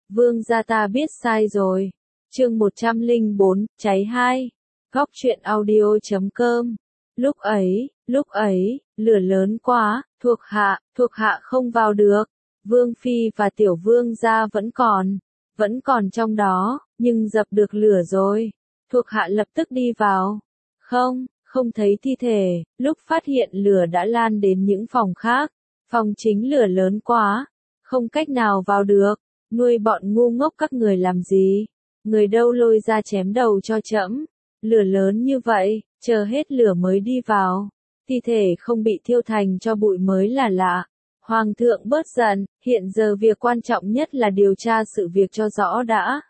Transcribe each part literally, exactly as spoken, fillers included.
Vương gia ta biết sai rồi. Chương một trăm lẻ bốn, cháy hai. Góc truyện audio chấm com. Lúc ấy, lúc ấy, lửa lớn quá, thuộc hạ, thuộc hạ không vào được. Vương phi và tiểu vương gia vẫn còn, vẫn còn trong đó, nhưng dập được lửa rồi. Thuộc hạ lập tức đi vào. Không, không thấy thi thể, lúc phát hiện lửa đã lan đến những phòng khác. Phòng chính lửa lớn quá, không cách nào vào được. Nuôi bọn ngu ngốc các người làm gì? Người đâu lôi ra chém đầu cho trẫm. Lửa lớn như vậy, chờ hết lửa mới đi vào. Thi thể không bị thiêu thành cho bụi mới là lạ. Hoàng thượng bớt giận, hiện giờ việc quan trọng nhất là điều tra sự việc cho rõ đã.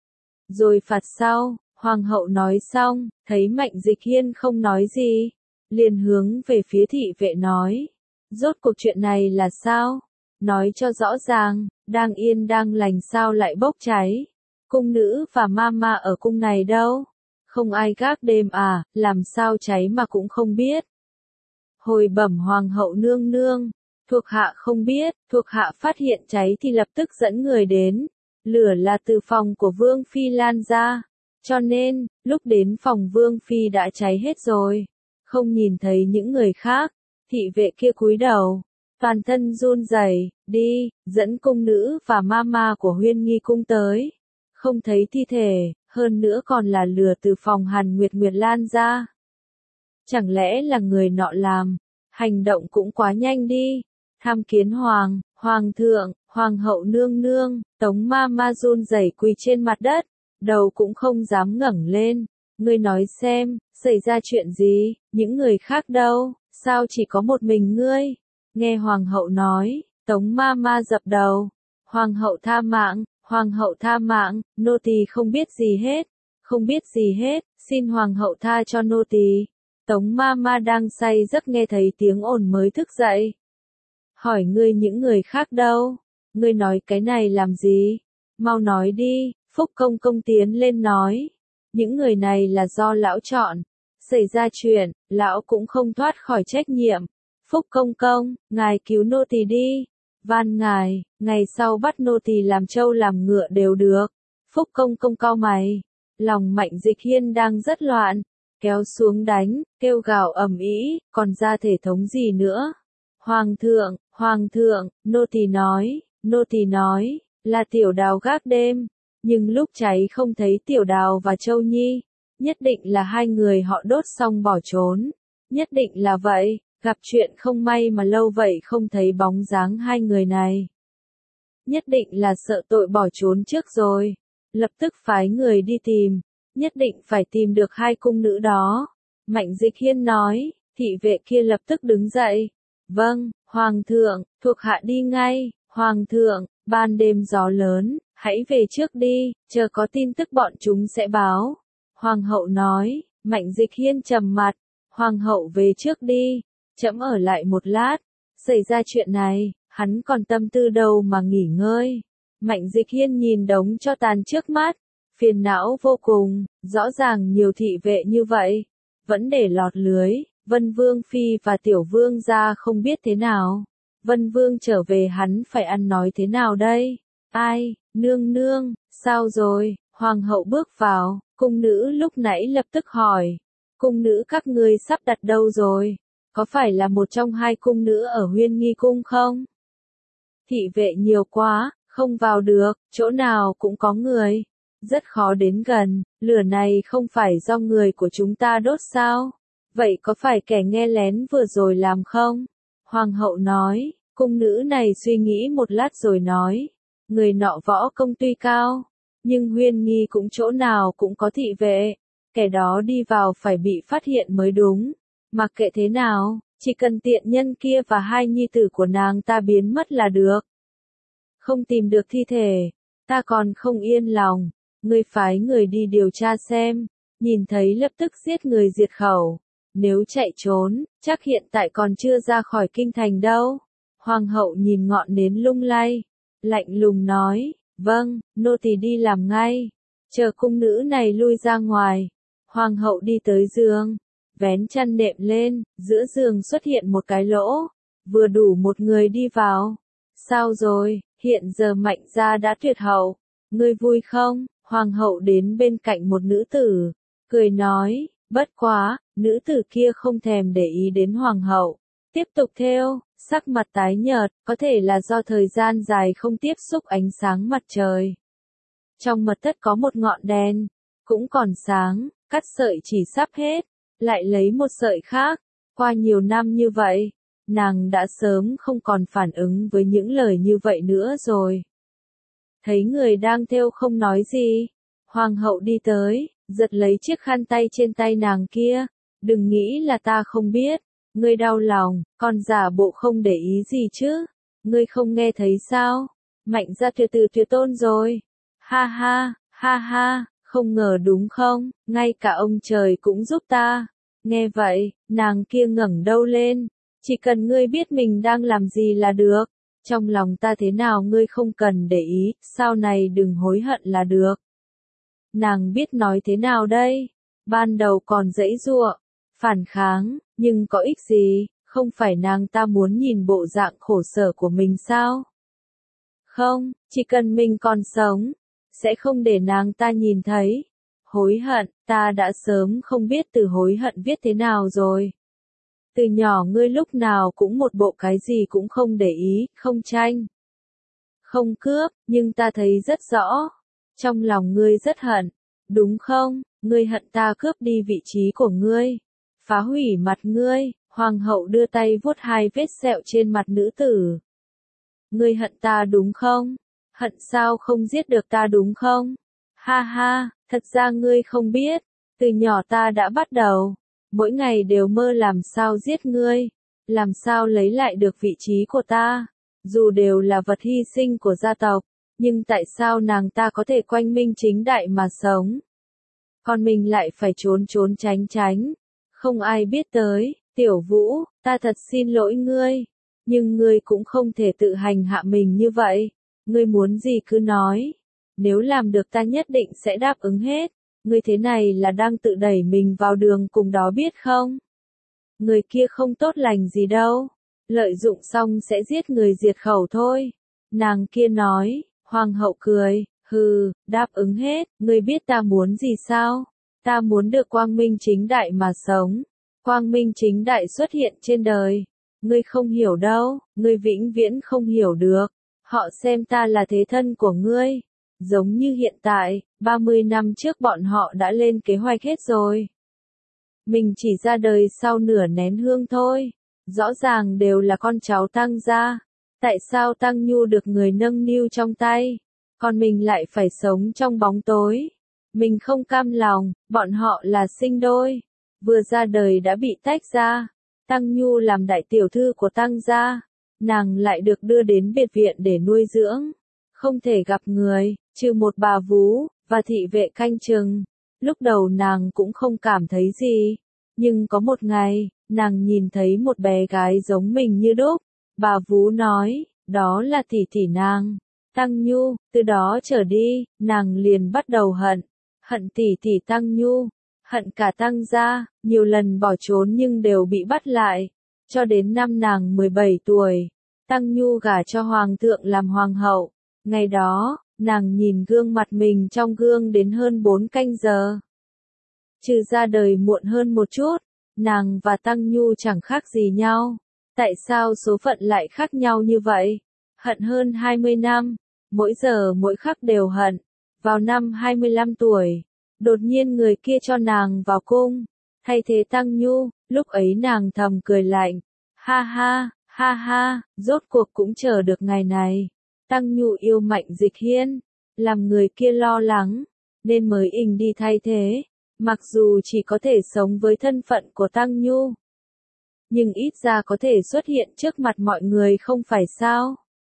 Rồi phạt sau, hoàng hậu nói xong, thấy Mạnh Dịch Hiên không nói gì, liền hướng về phía thị vệ nói. Rốt cuộc chuyện này là sao? Nói cho rõ ràng, đang yên đang lành sao lại bốc cháy? Cung nữ và mama ở cung này đâu? Không ai gác đêm à, làm sao cháy mà cũng không biết? Hồi bẩm hoàng hậu nương nương, thuộc hạ không biết, thuộc hạ phát hiện cháy thì lập tức dẫn người đến. Lửa là từ phòng của Vương Phi lan ra, cho nên, lúc đến phòng Vương Phi đã cháy hết rồi. Không nhìn thấy những người khác, thị vệ kia cúi đầu, toàn thân run rẩy, đi, dẫn cung nữ và mama của Huyên Nghi cung tới. Không thấy thi thể, hơn nữa còn là lửa từ phòng Hàn Nguyệt Nguyệt lan ra. Chẳng lẽ là người nọ làm? Hành động cũng quá nhanh đi. Tham kiến hoàng, hoàng thượng, hoàng hậu nương nương, Tống mama run rẩy quỳ trên mặt đất, đầu cũng không dám ngẩng lên. Ngươi nói xem, xảy ra chuyện gì, những người khác đâu, sao chỉ có một mình ngươi? Nghe hoàng hậu nói, Tống mama dập đầu. Hoàng hậu tha mạng, hoàng hậu tha mạng, nô tỳ không biết gì hết, không biết gì hết, xin hoàng hậu tha cho nô tỳ. Tống mama đang say giấc nghe thấy tiếng ồn mới thức dậy. Hỏi ngươi những người khác đâu? Ngươi nói cái này làm gì? Mau nói đi, Phúc công công tiến lên nói. Những người này là do lão chọn. Xảy ra chuyện, lão cũng không thoát khỏi trách nhiệm. Phúc công công, ngài cứu nô tỳ đi. Van ngài, ngày sau bắt nô tỳ làm trâu làm ngựa đều được. Phúc công công cau mày. Lòng Mạnh Dịch Hiên đang rất loạn. Kéo xuống đánh, kêu gào ầm ĩ, còn ra thể thống gì nữa? Hoàng thượng, hoàng thượng, nô tỳ nói, nô tỳ nói, là tiểu đào gác đêm. Nhưng lúc cháy không thấy tiểu đào và Châu Nhi. Nhất định là hai người họ đốt xong bỏ trốn. Nhất định là vậy, gặp chuyện không may mà lâu vậy không thấy bóng dáng hai người này. Nhất định là sợ tội bỏ trốn trước rồi. Lập tức phái người đi tìm. Nhất định phải tìm được hai cung nữ đó. Mạnh Dịch Hiên nói, thị vệ kia lập tức đứng dậy. Vâng, hoàng thượng, thuộc hạ đi ngay. Hoàng thượng, ban đêm gió lớn, hãy về trước đi, chờ có tin tức bọn chúng sẽ báo. Hoàng hậu nói. Mạnh Dịch Hiên trầm mặt. Hoàng hậu về trước đi, trẫm ở lại một lát. Xảy ra chuyện này, hắn còn tâm tư đâu mà nghỉ ngơi. Mạnh Dịch Hiên nhìn đống tro tàn trước mắt, phiền não vô cùng, rõ ràng nhiều thị vệ như vậy, vẫn để lọt lưới. Vân Vương Phi và Tiểu Vương gia không biết thế nào. Vân Vương trở về hắn phải ăn nói thế nào đây? Ai, nương nương, sao rồi? Hoàng hậu bước vào, cung nữ lúc nãy lập tức hỏi. Cung nữ các ngươi sắp đặt đâu rồi? Có phải là một trong hai cung nữ ở Huyên Nghi cung không? Thị vệ nhiều quá, không vào được, chỗ nào cũng có người. Rất khó đến gần, lửa này không phải do người của chúng ta đốt sao? Vậy có phải kẻ nghe lén vừa rồi làm không? Hoàng hậu nói, cung nữ này suy nghĩ một lát rồi nói. Người nọ võ công tuy cao, nhưng Huyên Nghi cũng chỗ nào cũng có thị vệ. Kẻ đó đi vào phải bị phát hiện mới đúng. Mặc kệ thế nào, chỉ cần tiện nhân kia và hai nhi tử của nàng ta biến mất là được. Không tìm được thi thể, ta còn không yên lòng. Ngươi phái người đi điều tra xem, nhìn thấy lập tức giết người diệt khẩu. Nếu chạy trốn, chắc hiện tại còn chưa ra khỏi kinh thành đâu. Hoàng hậu nhìn ngọn nến lung lay, lạnh lùng nói, vâng, nô tỳ đi làm ngay. Chờ cung nữ này lui ra ngoài. Hoàng hậu đi tới giường, vén chăn nệm lên, giữa giường xuất hiện một cái lỗ, vừa đủ một người đi vào. Sao rồi, hiện giờ Mạnh gia đã tuyệt hậu, Ngươi vui không? Hoàng hậu đến bên cạnh một nữ tử, cười nói, bất quá, nữ tử kia không thèm để ý đến hoàng hậu. Tiếp tục thêu, sắc mặt tái nhợt, có thể là do thời gian dài không tiếp xúc ánh sáng mặt trời. Trong mật thất có một ngọn đèn, cũng còn sáng, cắt sợi chỉ sắp hết, lại lấy một sợi khác. Qua nhiều năm như vậy, nàng đã sớm không còn phản ứng với những lời như vậy nữa rồi. Thấy người đang thêu không nói gì, hoàng hậu đi tới, giật lấy chiếc khăn tay trên tay nàng kia, đừng nghĩ là ta không biết, ngươi đau lòng, còn giả bộ không để ý gì chứ, ngươi không nghe thấy sao, Mạnh gia tuyệt từ tuyệt tôn rồi, ha ha, ha ha, không ngờ đúng không, ngay cả ông trời cũng giúp ta, nghe vậy, nàng kia ngẩng đầu lên, chỉ cần ngươi biết mình đang làm gì là được. Trong lòng ta thế nào ngươi không cần để ý, sau này đừng hối hận là được. Nàng biết nói thế nào đây? Ban đầu còn giãy giụa, phản kháng, nhưng có ích gì, không phải nàng ta muốn nhìn bộ dạng khổ sở của mình sao? Không, chỉ cần mình còn sống, sẽ không để nàng ta nhìn thấy. Hối hận, ta đã sớm không biết từ hối hận viết thế nào rồi. Từ nhỏ ngươi lúc nào cũng một bộ cái gì cũng không để ý, không tranh, không cướp, nhưng ta thấy rất rõ, trong lòng ngươi rất hận, đúng không? Ngươi hận ta cướp đi vị trí của ngươi, phá hủy mặt ngươi. Hoàng hậu đưa tay vuốt hai vết sẹo trên mặt nữ tử. Ngươi hận ta đúng không? Hận sao không giết được ta đúng không? Ha ha, thật ra ngươi không biết, từ nhỏ ta đã bắt đầu. Mỗi ngày đều mơ làm sao giết ngươi, làm sao lấy lại được vị trí của ta, dù đều là vật hy sinh của gia tộc, nhưng tại sao nàng ta có thể quang minh chính đại mà sống, còn mình lại phải trốn trốn tránh tránh, không ai biết tới. Tiểu Vũ, ta thật xin lỗi ngươi, nhưng ngươi cũng không thể tự hành hạ mình như vậy, ngươi muốn gì cứ nói, nếu làm được ta nhất định sẽ đáp ứng hết. Ngươi thế này là đang tự đẩy mình vào đường cùng đó biết không? Người kia không tốt lành gì đâu, lợi dụng xong sẽ giết người diệt khẩu thôi. Nàng kia nói, hoàng hậu cười, hừ, đáp ứng hết, ngươi biết ta muốn gì sao? Ta muốn được quang minh chính đại mà sống. Quang minh chính đại xuất hiện trên đời. Ngươi không hiểu đâu, ngươi vĩnh viễn không hiểu được. Họ xem ta là thế thân của ngươi. Giống như hiện tại, ba mươi năm trước bọn họ đã lên kế hoạch hết rồi. Mình chỉ ra đời sau nửa nén hương thôi. Rõ ràng đều là con cháu Tăng gia. Tại sao Tăng Nhu được người nâng niu trong tay, còn mình lại phải sống trong bóng tối? Mình không cam lòng, bọn họ là sinh đôi. Vừa ra đời đã bị tách ra. Tăng Nhu làm đại tiểu thư của Tăng gia. Nàng lại được đưa đến biệt viện để nuôi dưỡng. Không thể gặp người, trừ một bà vú, và thị vệ canh chừng. Lúc đầu nàng cũng không cảm thấy gì. Nhưng có một ngày, nàng nhìn thấy một bé gái giống mình như đúc. Bà vú nói, đó là tỷ tỷ nàng. Tăng Nhu, từ đó trở đi, nàng liền bắt đầu hận. Hận tỷ tỷ Tăng Nhu, hận cả Tăng gia, nhiều lần bỏ trốn nhưng đều bị bắt lại. Cho đến năm nàng mười bảy tuổi, Tăng Nhu gả cho hoàng thượng làm hoàng hậu. Ngày đó, nàng nhìn gương mặt mình trong gương đến hơn bốn canh giờ. Trừ ra đời muộn hơn một chút, nàng và Tăng Nhu chẳng khác gì nhau. Tại sao số phận lại khác nhau như vậy? Hận hơn hai mươi năm, mỗi giờ mỗi khắc đều hận. Vào năm hai mươi lăm tuổi, đột nhiên người kia cho nàng vào cung, thay thế Tăng Nhu, lúc ấy nàng thầm cười lạnh. Ha ha, ha ha, rốt cuộc cũng chờ được ngày này. Tăng Nhu yêu Mạnh Dịch Hiên, làm người kia lo lắng, nên mới ình đi thay thế, mặc dù chỉ có thể sống với thân phận của Tăng Nhu. Nhưng ít ra có thể xuất hiện trước mặt mọi người không phải sao?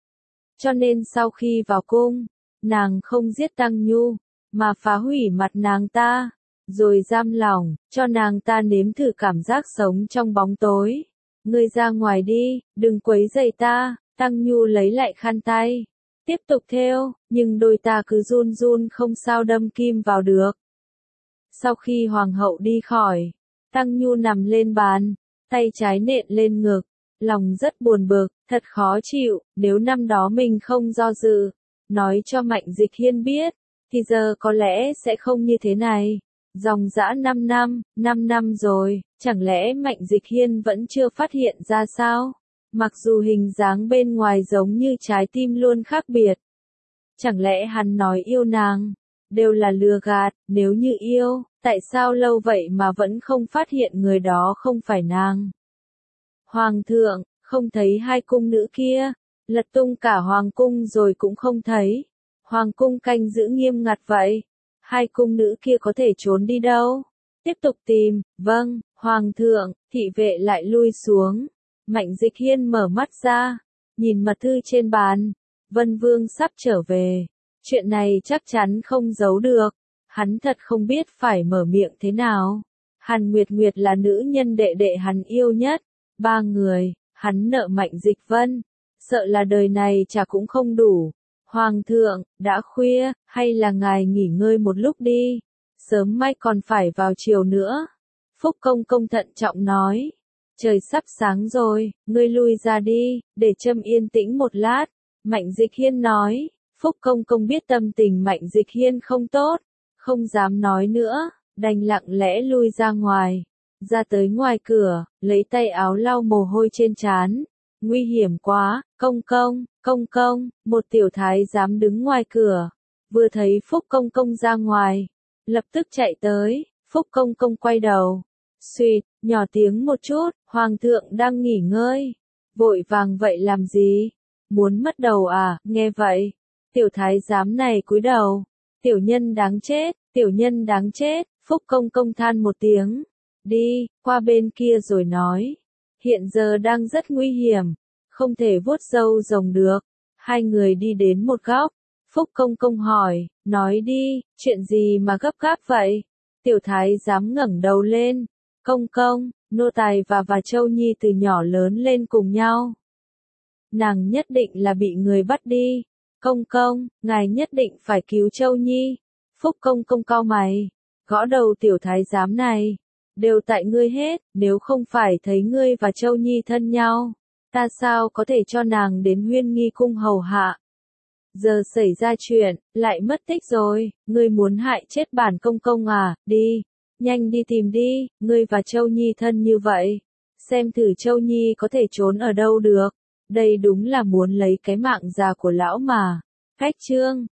Cho nên sau khi vào cung, nàng không giết Tăng Nhu, mà phá hủy mặt nàng ta, rồi giam lỏng, cho nàng ta nếm thử cảm giác sống trong bóng tối. Ngươi ra ngoài đi, đừng quấy rầy ta. Tăng Nhu lấy lại khăn tay, tiếp tục thêu, nhưng đôi ta cứ run run không sao đâm kim vào được. Sau khi hoàng hậu đi khỏi, Tăng Nhu nằm lên bàn, tay trái nện lên ngực, lòng rất buồn bực, thật khó chịu, nếu năm đó mình không do dự, nói cho Mạnh Dịch Hiên biết, thì giờ có lẽ sẽ không như thế này. Dòng dã năm năm, năm năm rồi, chẳng lẽ Mạnh Dịch Hiên vẫn chưa phát hiện ra sao? Mặc dù hình dáng bên ngoài giống như trái tim luôn khác biệt. Chẳng lẽ hắn nói yêu nàng, đều là lừa gạt, nếu như yêu, tại sao lâu vậy mà vẫn không phát hiện người đó không phải nàng? Hoàng thượng, không thấy hai cung nữ kia, lật tung cả hoàng cung rồi cũng không thấy. Hoàng cung canh giữ nghiêm ngặt vậy, hai cung nữ kia có thể trốn đi đâu? Tiếp tục tìm, vâng, hoàng thượng, thị vệ lại lui xuống. Mạnh Dịch Hiên mở mắt ra, nhìn mật thư trên bàn, Vân Vương sắp trở về. Chuyện này chắc chắn không giấu được, hắn thật không biết phải mở miệng thế nào. Hàn Nguyệt Nguyệt là nữ nhân đệ đệ hắn yêu nhất, ba người, hắn nợ Mạnh Dịch Vân, sợ là đời này chả cũng không đủ. Hoàng thượng, đã khuya, hay là ngài nghỉ ngơi một lúc đi, sớm mai còn phải vào chiều nữa. Phúc Công Công thận trọng nói, trời sắp sáng rồi, ngươi lui ra đi, để Trâm yên tĩnh một lát. Mạnh Dịch Hiên nói, Phúc Công Công biết tâm tình Mạnh Dịch Hiên không tốt, không dám nói nữa, đành lặng lẽ lui ra ngoài. Ra tới ngoài cửa, lấy tay áo lau mồ hôi trên trán. Nguy hiểm quá, công công, công công, một tiểu thái giám đứng ngoài cửa. Vừa thấy Phúc Công Công ra ngoài, lập tức chạy tới. Phúc Công Công quay đầu, suýt, nhỏ tiếng một chút, hoàng thượng đang nghỉ ngơi. Vội vàng vậy làm gì? Muốn mất đầu à? Nghe vậy, tiểu thái giám này cúi đầu. Tiểu nhân đáng chết, tiểu nhân đáng chết. Phúc Công Công than một tiếng, đi, qua bên kia rồi nói. Hiện giờ đang rất nguy hiểm, không thể vuốt râu rồng được. Hai người đi đến một góc, Phúc Công Công hỏi, nói đi, chuyện gì mà gấp gáp vậy? Tiểu thái giám ngẩng đầu lên, công công, nô tài và và Châu Nhi từ nhỏ lớn lên cùng nhau. Nàng nhất định là bị người bắt đi. Công công, ngài nhất định phải cứu Châu Nhi. Phúc Công Công cau mày, gõ đầu tiểu thái giám này. Đều tại ngươi hết, nếu không phải thấy ngươi và Châu Nhi thân nhau, ta sao có thể cho nàng đến Huyên Nghi cung hầu hạ. Giờ xảy ra chuyện, lại mất tích rồi, ngươi muốn hại chết bản công công à, đi, nhanh đi tìm đi, ngươi và Châu Nhi thân như vậy, xem thử Châu Nhi có thể trốn ở đâu được, đây đúng là muốn lấy cái mạng già của lão mà. Cách chương